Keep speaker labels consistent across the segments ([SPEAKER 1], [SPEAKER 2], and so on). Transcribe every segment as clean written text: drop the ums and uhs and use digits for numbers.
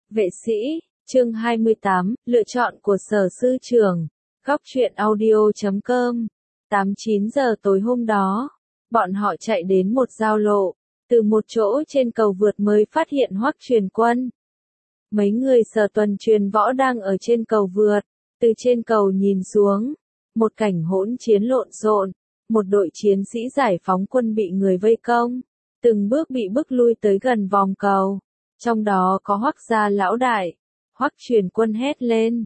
[SPEAKER 1] Vệ sĩ, chương 28, lựa chọn của Sở Sư Trưởng. Góc truyện audio.com. 8-9 giờ tối hôm đó, bọn họ chạy đến một giao lộ, từ một chỗ trên cầu vượt mới phát hiện Hoắc Truyền Quân. Mấy người Sở Tuần Truyền Võ đang ở trên cầu vượt, từ trên cầu nhìn xuống, một cảnh hỗn chiến lộn xộn, một đội chiến sĩ giải phóng quân bị người vây công, từng bước bị bức lui tới gần vòng cầu. Trong đó có Hoắc gia lão đại. Hoắc Truyền Quân hét lên,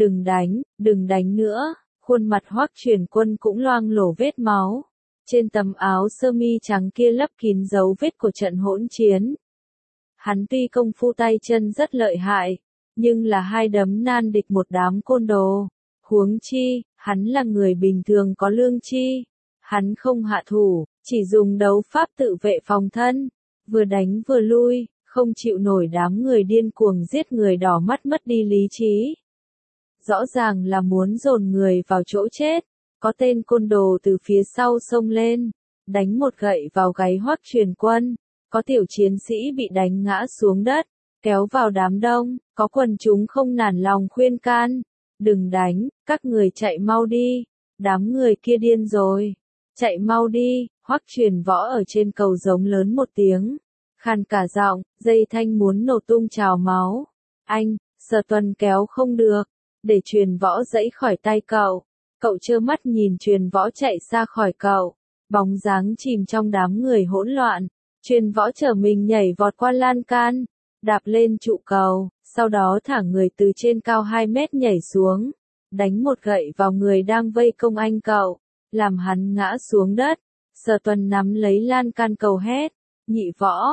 [SPEAKER 1] đừng đánh nữa. Khuôn mặt Hoắc Truyền Quân cũng loang lổ vết máu. Trên tấm áo sơ mi trắng kia lấp kín dấu vết của trận hỗn chiến. Hắn tuy công phu tay chân rất lợi hại, nhưng là hai đấm nan địch một đám côn đồ. Huống chi, hắn là người bình thường có lương tri. Hắn không hạ thủ, chỉ dùng đấu pháp tự vệ phòng thân. Vừa đánh vừa lui, không chịu nổi đám người điên cuồng giết người đỏ mắt mất đi lý trí. Rõ ràng là muốn dồn người vào chỗ chết. Có tên côn đồ từ phía sau xông lên, đánh một gậy vào gáy Hoắc Truyền Quân. Có tiểu chiến sĩ bị đánh ngã xuống đất, kéo vào đám đông. Có quần chúng không nản lòng khuyên can, đừng đánh, các người chạy mau đi. Đám người kia điên rồi, chạy mau đi. Hoắc Truyền Võ ở trên cầu giống lớn một tiếng, khàn cả giọng, dây thanh muốn nổ tung trào máu. Anh, Sở Tuần kéo không được, để Truyền Võ giãy khỏi tay cậu. Cậu trơ mắt nhìn Truyền Võ chạy xa khỏi cậu, bóng dáng chìm trong đám người hỗn loạn. Truyền Võ trở mình nhảy vọt qua lan can, đạp lên trụ cầu, sau đó thả người từ trên cao 2 mét nhảy xuống, đánh một gậy vào người đang vây công anh cậu, làm hắn ngã xuống đất. Sở Tuần nắm lấy lan can cầu hét, nhị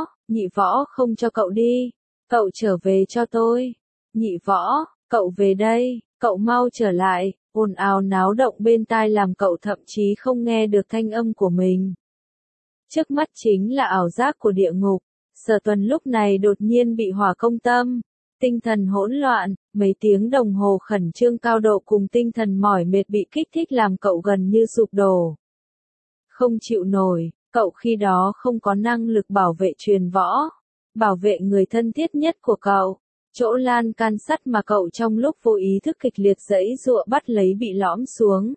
[SPEAKER 1] võ không cho cậu đi, cậu trở về cho tôi. Nhị võ, cậu về đây, cậu mau trở lại. Ồn ào náo động bên tai làm cậu thậm chí không nghe được thanh âm của mình. Trước mắt chính là ảo giác của địa ngục. Sở Tuần lúc này đột nhiên bị hỏa công tâm, tinh thần hỗn loạn, mấy tiếng đồng hồ khẩn trương cao độ cùng tinh thần mỏi mệt bị kích thích làm cậu gần như sụp đổ. Không chịu nổi, cậu khi đó không có năng lực bảo vệ Truyền Võ, bảo vệ người thân thiết nhất của cậu. Chỗ lan can sắt mà cậu trong lúc vô ý thức kịch liệt giãy giụa bắt lấy bị lõm xuống.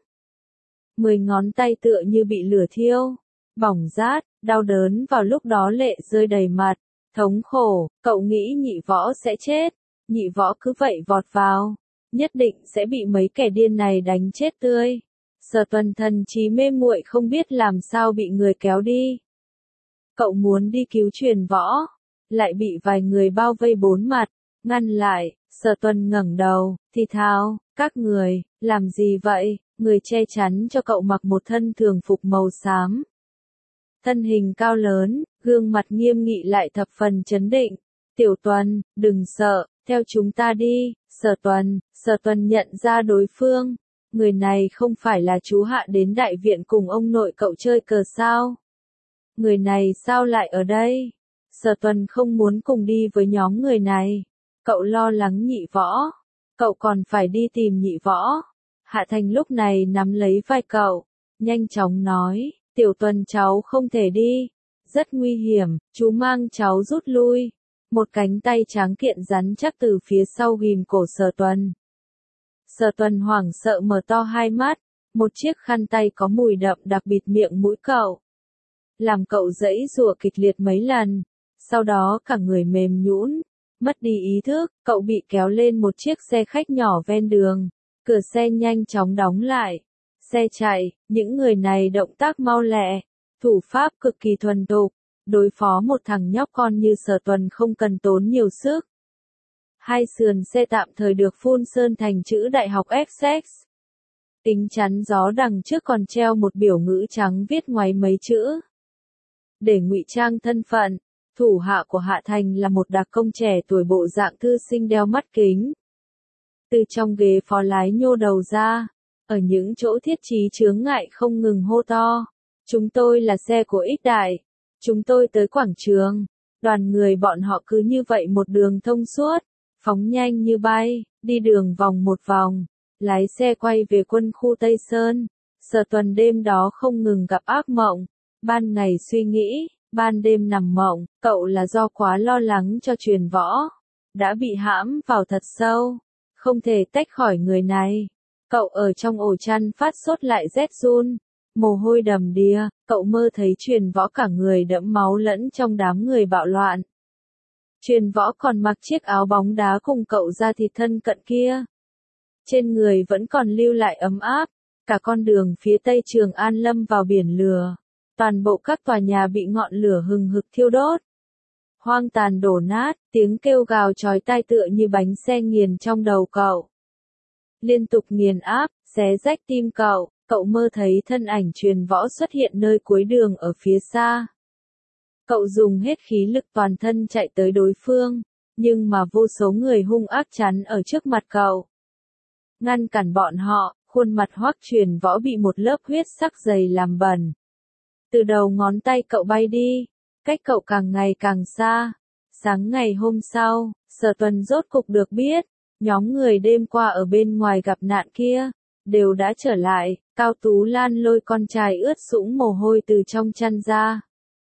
[SPEAKER 1] 10 ngón tay tựa như bị lửa thiêu, bỏng rát, đau đớn vào lúc đó lệ rơi đầy mặt, thống khổ. Cậu nghĩ nhị võ sẽ chết, nhị võ cứ vậy vọt vào, nhất định sẽ bị mấy kẻ điên này đánh chết tươi. Sở Tuần thần trí mê muội không biết làm sao bị người kéo đi. Cậu muốn đi cứu Truyền Võ, lại bị vài người bao vây bốn mặt, ngăn lại. Sở Tuần ngẩng đầu, thì thào, các người, làm gì vậy? Người che chắn cho cậu mặc một thân thường phục màu xám. Thân hình cao lớn, gương mặt nghiêm nghị lại thập phần chấn định. Tiểu Tuần, đừng sợ, theo chúng ta đi. Sở Tuần nhận ra đối phương. Người này không phải là chú Hạ đến đại viện cùng ông nội cậu chơi cờ sao? Người này sao lại ở đây? Sở Tuần không muốn cùng đi với nhóm người này. Cậu lo lắng nhị võ. Cậu còn phải đi tìm nhị võ. Hạ Thành lúc này nắm lấy vai cậu, nhanh chóng nói, Tiểu Tuần cháu không thể đi. Rất nguy hiểm, chú mang cháu rút lui. Một cánh tay tráng kiện rắn chắc từ phía sau ghìm cổ Sở Tuần. Sở Tuần hoảng sợ mở to hai mắt, một chiếc khăn tay có mùi đậm đặc bịt miệng mũi cậu. Làm cậu giãy giụa kịch liệt mấy lần, sau đó cả người mềm nhũn, mất đi ý thức. Cậu bị kéo lên một chiếc xe khách nhỏ ven đường, cửa xe nhanh chóng đóng lại. Xe chạy, những người này động tác mau lẹ, thủ pháp cực kỳ thuần thục, đối phó một thằng nhóc con như Sở Tuần không cần tốn nhiều sức. Hai sườn xe tạm thời được phun sơn thành chữ Đại học Essex. Kính chắn gió đằng trước còn treo một biểu ngữ trắng viết ngoáy mấy chữ. Để ngụy trang thân phận, thủ hạ của Hạ Thành là một đặc công trẻ tuổi bộ dạng thư sinh đeo mắt kính. Từ trong ghế phó lái nhô đầu ra, ở những chỗ thiết trí chướng ngại không ngừng hô to. Chúng tôi là xe của Ích Đại. Chúng tôi tới quảng trường. Đoàn người bọn họ cứ như vậy một đường thông suốt, phóng nhanh như bay, đi đường vòng một vòng, lái xe quay về quân khu Tây Sơn. Sở Tuần đêm đó không ngừng gặp ác mộng, ban ngày suy nghĩ, ban đêm nằm mộng. Cậu là do quá lo lắng cho Truyền Võ. đã bị hãm vào thật sâu, không thể tách khỏi người này. Cậu ở trong ổ chăn phát sốt lại rét run, mồ hôi đầm đìa, cậu mơ thấy Truyền Võ cả người đẫm máu lẫn trong đám người bạo loạn. Truyền Võ còn mặc chiếc áo bóng đá cùng cậu ra thịt thân cận kia. Trên người vẫn còn lưu lại ấm áp, cả con đường phía tây Trường An lâm vào biển lửa. Toàn bộ các tòa nhà bị ngọn lửa hừng hực thiêu đốt. Hoang tàn đổ nát, tiếng kêu gào chói tai tựa như bánh xe nghiền trong đầu cậu. Liên tục nghiền áp, xé rách tim cậu, cậu mơ thấy thân ảnh Truyền Võ xuất hiện nơi cuối đường ở phía xa. Cậu dùng hết khí lực toàn thân chạy tới đối phương, nhưng mà vô số người hung ác chắn ở trước mặt cậu. Ngăn cản bọn họ, khuôn mặt Hoắc Truyền Võ bị một lớp huyết sắc dày làm bẩn. Từ đầu ngón tay cậu bay đi, cách cậu càng ngày càng xa. Sáng ngày hôm sau, Sở Tuần rốt cục được biết, nhóm người đêm qua ở bên ngoài gặp nạn kia, đều đã trở lại. Cao Tú Lan lôi con trai ướt sũng mồ hôi từ trong chăn ra.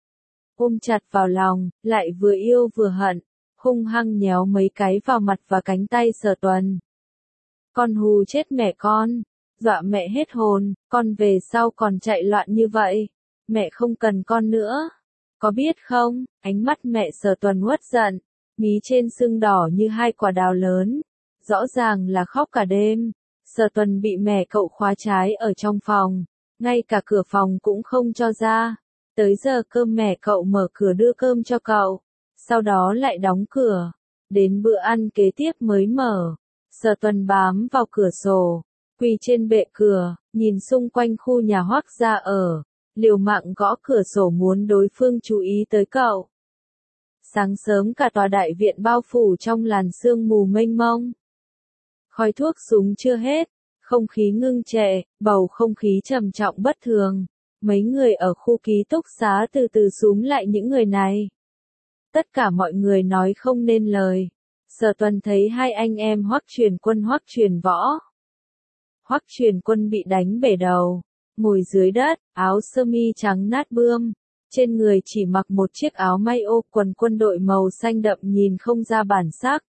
[SPEAKER 1] Ôm chặt vào lòng, lại vừa yêu vừa hận, hung hăng nhéo mấy cái vào mặt và cánh tay Sở Tuần. Con hù chết mẹ con, dọa mẹ hết hồn, con về sau còn chạy loạn như vậy, mẹ không cần con nữa. Có biết không, ánh mắt mẹ Sở Tuần uất giận, mí trên sưng đỏ như hai quả đào lớn, rõ ràng là khóc cả đêm. Sở Tuần bị mẹ cậu khóa trái ở trong phòng, ngay cả cửa phòng cũng không cho ra. Tới giờ cơm mẹ cậu mở cửa đưa cơm cho cậu, sau đó lại đóng cửa, đến bữa ăn kế tiếp mới mở. Sở Tuần bám vào cửa sổ, quỳ trên bệ cửa, nhìn xung quanh khu nhà Hoắc gia ở, liều mạng gõ cửa sổ muốn đối phương chú ý tới cậu. Sáng sớm cả tòa đại viện bao phủ trong làn sương mù mênh mông. Khói thuốc súng chưa hết, không khí ngưng trệ, bầu không khí trầm trọng bất thường. Mấy người ở khu ký túc xá từ từ xúm lại những người này. Tất cả mọi người nói không nên lời. Sở Tuần thấy hai anh em Hoắc Truyền Quân Hoắc Truyền Võ. Hoắc Truyền Quân bị đánh bể đầu, ngồi dưới đất, áo sơ mi trắng nát bươm, trên người chỉ mặc một chiếc áo may ô quần quân đội màu xanh đậm nhìn không ra bản sắc.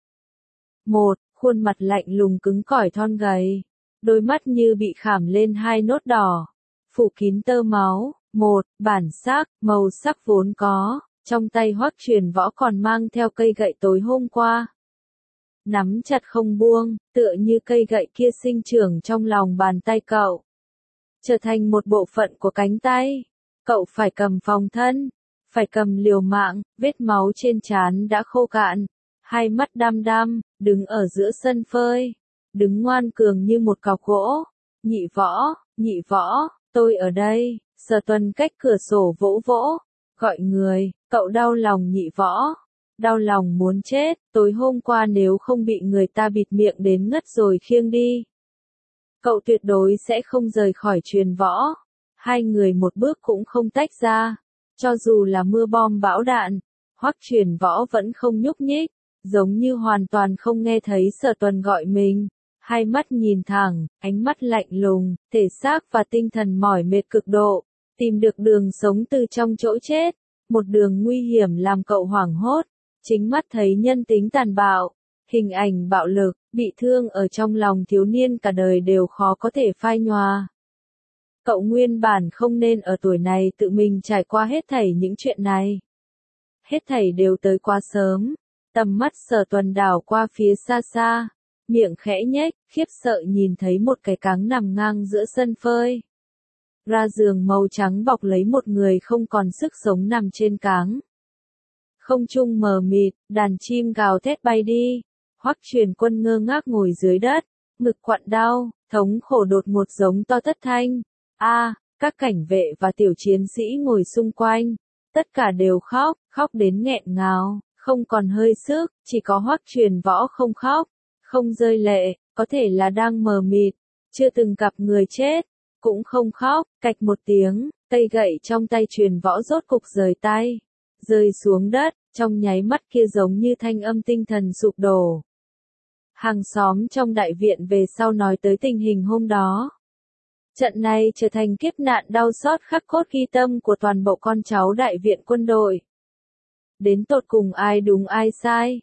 [SPEAKER 1] Khuôn mặt lạnh lùng cứng cỏi thon gầy, đôi mắt như bị khảm lên hai nốt đỏ, phủ kín tơ máu. Bản sắc, màu sắc vốn có, trong tay Hoắc Truyền Võ còn mang theo cây gậy tối hôm qua. Nắm chặt không buông, tựa như cây gậy kia sinh trưởng trong lòng bàn tay cậu. Trở thành một bộ phận của cánh tay. Cậu phải cầm phòng thân, phải cầm liều mạng, vết máu trên trán đã khô cạn. Hai mắt đăm đăm, đứng ở giữa sân phơi. Đứng ngoan cường như một cọc gỗ. Nhị võ, tôi ở đây. Sở Tuần cách cửa sổ vỗ vỗ, gọi người, cậu đau lòng Nhị Võ. Đau lòng muốn chết, tối hôm qua nếu không bị người ta bịt miệng đến ngất rồi khiêng đi. Cậu tuyệt đối sẽ không rời khỏi Truyền Võ. Hai người một bước cũng không tách ra. Cho dù là mưa bom bão đạn, Hoắc Truyền Võ vẫn không nhúc nhích, giống như hoàn toàn không nghe thấy Sở Tuần gọi mình. Hai mắt nhìn thẳng, ánh mắt lạnh lùng, thể xác và tinh thần mỏi mệt cực độ, tìm được đường sống từ trong chỗ chết, một đường nguy hiểm làm cậu hoảng hốt, chính mắt thấy nhân tính tàn bạo, hình ảnh bạo lực, bị thương ở trong lòng thiếu niên cả đời đều khó có thể phai nhòa. Cậu nguyên bản không nên ở tuổi này tự mình trải qua hết thảy những chuyện này. Hết thảy đều tới quá sớm, tầm mắt Sở Tuần đảo qua phía xa xa. Miệng khẽ nhếch, khiếp sợ nhìn thấy một cái cáng nằm ngang giữa sân phơi. Ra giường màu trắng bọc lấy một người không còn sức sống nằm trên cáng. Không trung mờ mịt, đàn chim gào thét bay đi. Hoắc Truyền Quân ngơ ngác ngồi dưới đất, ngực quặn đau, thống khổ đột ngột giống to thất thanh. Các cảnh vệ và tiểu chiến sĩ ngồi xung quanh, tất cả đều khóc, khóc đến nghẹn ngào, không còn hơi sức, chỉ có Hoắc Truyền Võ không khóc. Không rơi lệ, có thể là đang mờ mịt, chưa từng gặp người chết, cũng không khóc. Cạch một tiếng, cây gậy trong tay Truyền Võ rốt cục rời tay, rơi xuống đất, trong nháy mắt kia giống như thanh âm tinh thần sụp đổ. Hàng xóm trong đại viện về sau nói tới tình hình hôm đó. Trận này trở thành kiếp nạn đau xót khắc cốt ghi tâm của toàn bộ con cháu đại viện quân đội. Đến tột cùng ai đúng ai sai?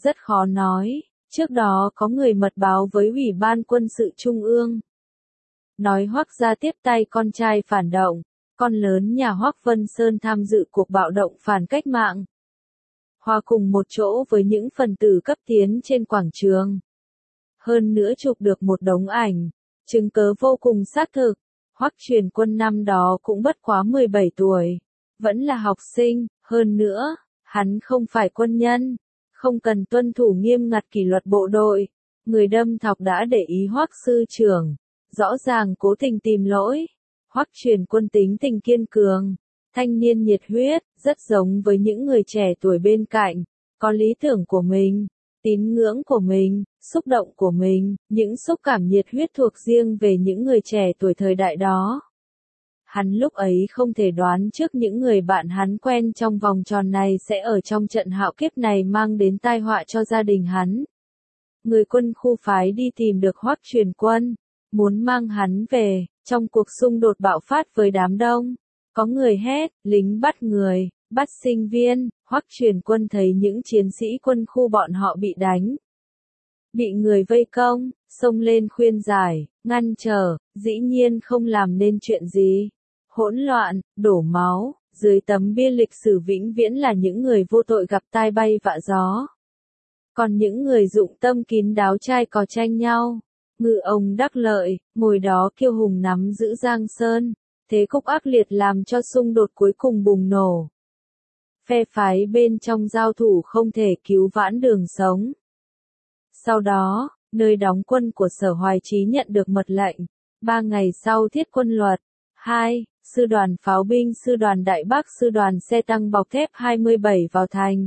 [SPEAKER 1] rất khó nói, trước đó có người mật báo với Ủy ban Quân sự Trung ương. Nói Hoắc gia tiếp tay con trai phản động, con lớn nhà Hoắc Vân Sơn tham dự cuộc bạo động phản cách mạng. Hòa cùng một chỗ với những phần tử cấp tiến trên quảng trường. Hơn nữa chụp được một đống ảnh, chứng cớ vô cùng xác thực. Hoắc Truyền Quân năm đó cũng bất quá 17 tuổi, vẫn là học sinh, hơn nữa, hắn không phải quân nhân, không cần tuân thủ nghiêm ngặt kỷ luật bộ đội. Người đâm thọc đã để ý Hoắc sư trưởng, rõ ràng cố tình tìm lỗi. Hoắc Truyền Quân tính tình kiên cường, thanh niên nhiệt huyết, rất giống với những người trẻ tuổi bên cạnh, có lý tưởng của mình, tín ngưỡng của mình, xúc động của mình, những xúc cảm nhiệt huyết thuộc riêng về những người trẻ tuổi thời đại đó. Hắn lúc ấy không thể đoán trước những người bạn hắn quen trong vòng tròn này sẽ ở trong trận hạo kiếp này mang đến tai họa cho gia đình hắn. Người quân khu phái đi tìm được Hoắc Truyền Quân, muốn mang hắn về, trong cuộc xung đột bạo phát với đám đông. Có người hét, lính bắt người, bắt sinh viên. Hoắc Truyền Quân thấy những chiến sĩ quân khu bọn họ bị đánh, bị người vây công, xông lên khuyên giải, ngăn trở, dĩ nhiên không làm nên chuyện gì. Hỗn loạn, đổ máu, dưới tấm bia lịch sử vĩnh viễn là những người vô tội gặp tai bay vạ gió. Còn những người dụng tâm kín đáo trai cò tranh nhau, ngư ông đắc lợi, ngồi đó kiêu hùng nắm giữ Giang Sơn. Thế cục ác liệt làm cho xung đột cuối cùng bùng nổ. Phe phái bên trong giao thủ không thể cứu vãn đường sống. Sau đó, nơi đóng quân của Sở Hoài Chí nhận được mật lệnh. 3 ngày sau thiết quân luật. 2. Sư đoàn pháo binh Sư đoàn Đại Bắc Sư đoàn xe tăng bọc thép 27 vào thành.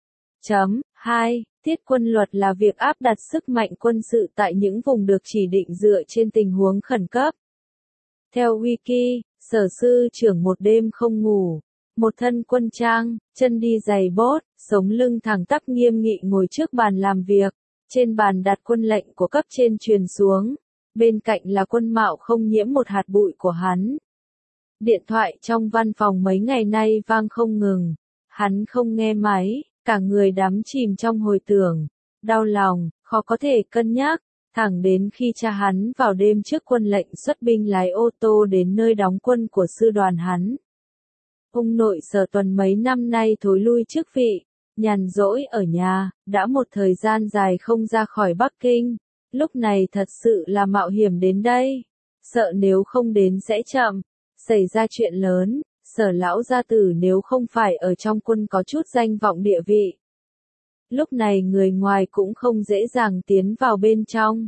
[SPEAKER 1] 2. Thiết quân luật là việc áp đặt sức mạnh quân sự tại những vùng được chỉ định dựa trên tình huống khẩn cấp. Theo Wiki, Sở sư trưởng một đêm không ngủ, một thân quân trang, chân đi giày bốt, sống lưng thẳng tắp nghiêm nghị ngồi trước bàn làm việc, trên bàn đặt quân lệnh của cấp trên truyền xuống, bên cạnh là quân mạo không nhiễm một hạt bụi của hắn. Điện thoại trong văn phòng mấy ngày nay vang không ngừng, hắn không nghe máy, cả người đắm chìm trong hồi tưởng, đau lòng, khó có thể cân nhắc. Thẳng đến khi cha hắn vào đêm trước quân lệnh xuất binh lái ô tô đến nơi đóng quân của sư đoàn hắn. Ông nội Sở Tuần mấy năm nay thối lui chức vị, nhàn rỗi ở nhà, đã một thời gian dài không ra khỏi Bắc Kinh, lúc này thật sự là mạo hiểm đến đây, sợ nếu không đến sẽ chậm, xảy ra chuyện lớn, Sở lão gia tử nếu không phải ở trong quân có chút danh vọng địa vị. Lúc này người ngoài cũng không dễ dàng tiến vào bên trong.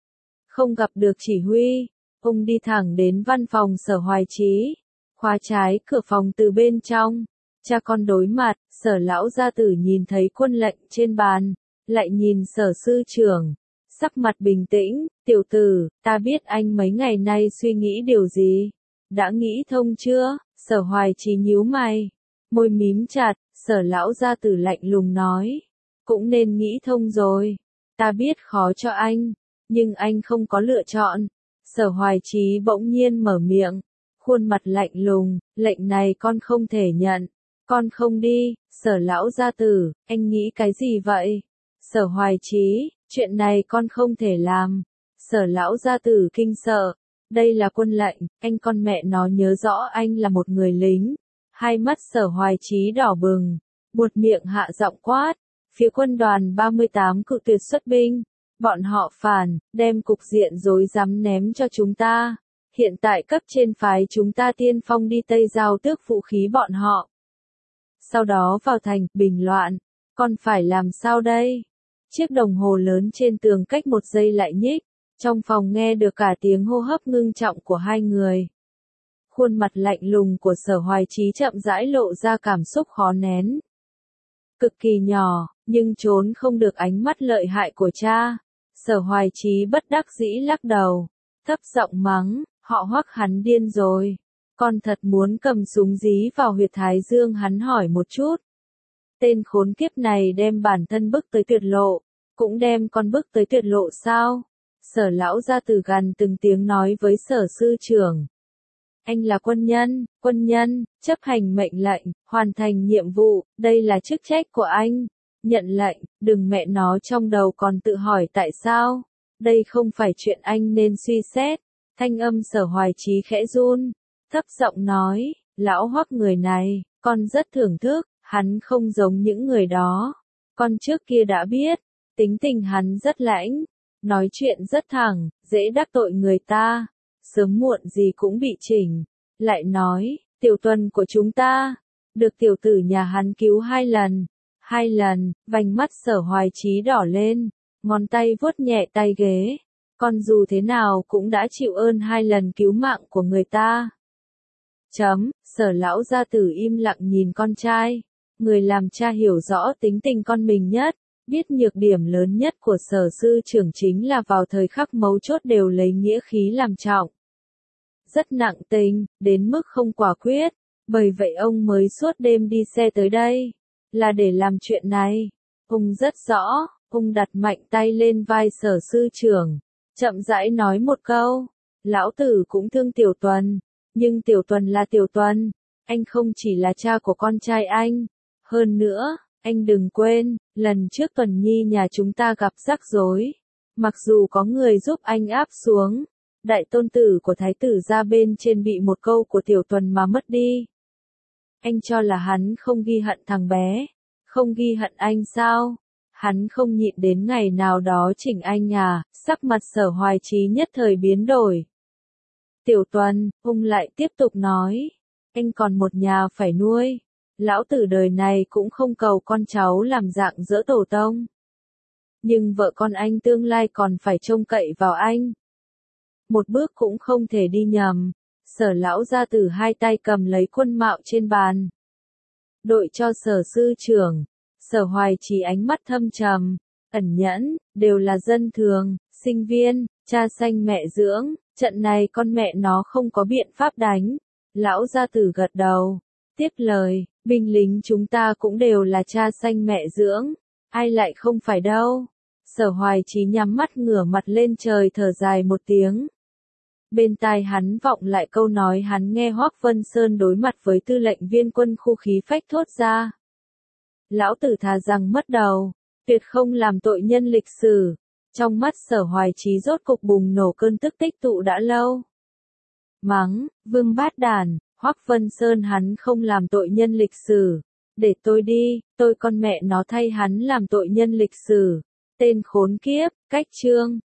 [SPEAKER 1] Không gặp được chỉ huy, ông đi thẳng đến văn phòng Sở Hoài Chí, khóa trái cửa phòng từ bên trong. Cha con đối mặt, Sở lão gia tử nhìn thấy quân lệnh trên bàn, lại nhìn Sở sư trưởng, sắc mặt bình tĩnh, tiểu tử, ta biết anh mấy ngày nay suy nghĩ điều gì. Đã nghĩ thông chưa? Sở Hoài Chí nhíu mày, môi mím chặt, Sở lão gia tử lạnh lùng nói. Cũng nên nghĩ thông rồi. Ta biết khó cho anh, nhưng anh không có lựa chọn. Sở Hoài Chí bỗng nhiên mở miệng, khuôn mặt lạnh lùng, lệnh này con không thể nhận. Con không đi. Sở lão gia tử, anh nghĩ cái gì vậy? Sở Hoài Chí, chuyện này con không thể làm. Sở lão gia tử kinh sợ. Đây là quân lệnh, anh con mẹ nó nhớ rõ anh là một người lính. Hai mắt Sở Hoài Chí đỏ bừng, buột miệng hạ giọng quát. Phía quân đoàn 38 cự tuyệt xuất binh, bọn họ phản, đem cục diện rối rắm ném cho chúng ta. Hiện tại cấp trên phái chúng ta tiên phong đi Tây Giao tước vũ khí bọn họ. Sau đó vào thành, bình loạn. Còn phải làm sao đây? Chiếc đồng hồ lớn trên tường cách một giây lại nhích. Trong phòng nghe được cả tiếng hô hấp ngưng trọng của hai người. Khuôn mặt lạnh lùng của Sở Hoài Chí chậm rãi lộ ra cảm xúc khó nén. Cực kỳ nhỏ, nhưng trốn không được ánh mắt lợi hại của cha. Sở Hoài Chí bất đắc dĩ lắc đầu, thấp giọng mắng, họ Hoắc hắn điên rồi. Con thật muốn cầm súng dí vào huyệt thái dương hắn hỏi một chút. Tên khốn kiếp này đem bản thân bức tới tuyệt lộ, cũng đem con bức tới tuyệt lộ sao? Sở lão gia tử gằn từng tiếng nói với Sở sư trưởng. Anh là quân nhân, chấp hành mệnh lệnh, hoàn thành nhiệm vụ, đây là chức trách của anh. nhận lệnh, đừng mẹ nó trong đầu còn tự hỏi tại sao. Đây không phải chuyện anh nên suy xét. Thanh âm Sở Hoài Chí khẽ run, thấp giọng nói, lão Hoắc người này, con rất thưởng thức, hắn không giống những người đó. Con trước kia đã biết, tính tình hắn rất lãnh, nói chuyện rất thẳng, dễ đắc tội người ta, sớm muộn gì cũng bị chỉnh. Lại nói, Tiểu Tuần của chúng ta, được tiểu tử nhà hắn cứu 2 lần, vành mắt Sở Hoài Chí đỏ lên, ngón tay vuốt nhẹ tay ghế, con dù thế nào cũng đã chịu ơn 2 lần cứu mạng của người ta. Sở lão gia tử im lặng nhìn con trai, người làm cha hiểu rõ tính tình con mình nhất, biết nhược điểm lớn nhất của Sở sư trưởng chính là vào thời khắc mấu chốt đều lấy nghĩa khí làm trọng. Rất nặng tình, đến mức không quả quyết, bởi vậy ông mới suốt đêm đi xe tới đây, là để làm chuyện này. Ông rất rõ, ông đặt mạnh tay lên vai Sở sư trưởng, chậm rãi nói một câu, lão tử cũng thương Tiểu Tuần, nhưng Tiểu Tuần là Tiểu Tuần, anh không chỉ là cha của con trai anh. Hơn nữa, anh đừng quên, lần trước Tuần Nhi nhà chúng ta gặp rắc rối. Mặc dù có người giúp anh áp xuống, đại tôn tử của thái tử gia bên trên bị một câu của Tiểu Tuần mà mất đi. Anh cho là hắn không ghi hận thằng bé, không ghi hận anh sao? Hắn không nhịn đến ngày nào đó chỉnh anh à? Sắc mặt Sở Hoài Chí nhất thời biến đổi. Tiểu Tuần, ông lại tiếp tục nói, anh còn một nhà phải nuôi. Lão tử đời này cũng không cầu con cháu làm dạng dỡ tổ tông. Nhưng vợ con anh tương lai còn phải trông cậy vào anh. Một bước cũng không thể đi nhầm. Sở lão gia tử hai tay cầm lấy quân mạo trên bàn. Đội cho Sở sư trưởng. Sở Hoài Chí ánh mắt thâm trầm, ẩn nhẫn, đều là dân thường, sinh viên, cha sanh mẹ dưỡng, trận này con mẹ nó không có biện pháp đánh. Lão gia tử gật đầu, tiếp lời, binh lính chúng ta cũng đều là cha sanh mẹ dưỡng, ai lại không phải đâu. Sở Hoài Chí nhắm mắt ngửa mặt lên trời thở dài một tiếng. Bên tai hắn vọng lại câu nói hắn nghe Hoắc Vân Sơn đối mặt với tư lệnh viên quân khu khí phách thốt ra. Lão tử thà rằng mất đầu, tuyệt không làm tội nhân lịch sử. Trong mắt Sở Hoài Chí rốt cục bùng nổ cơn tức tích tụ đã lâu. Mắng, vương bát đàn, Hoắc Vân Sơn hắn không làm tội nhân lịch sử. Để tôi đi, tôi con mẹ nó thay hắn làm tội nhân lịch sử. Tên khốn kiếp, cách chương.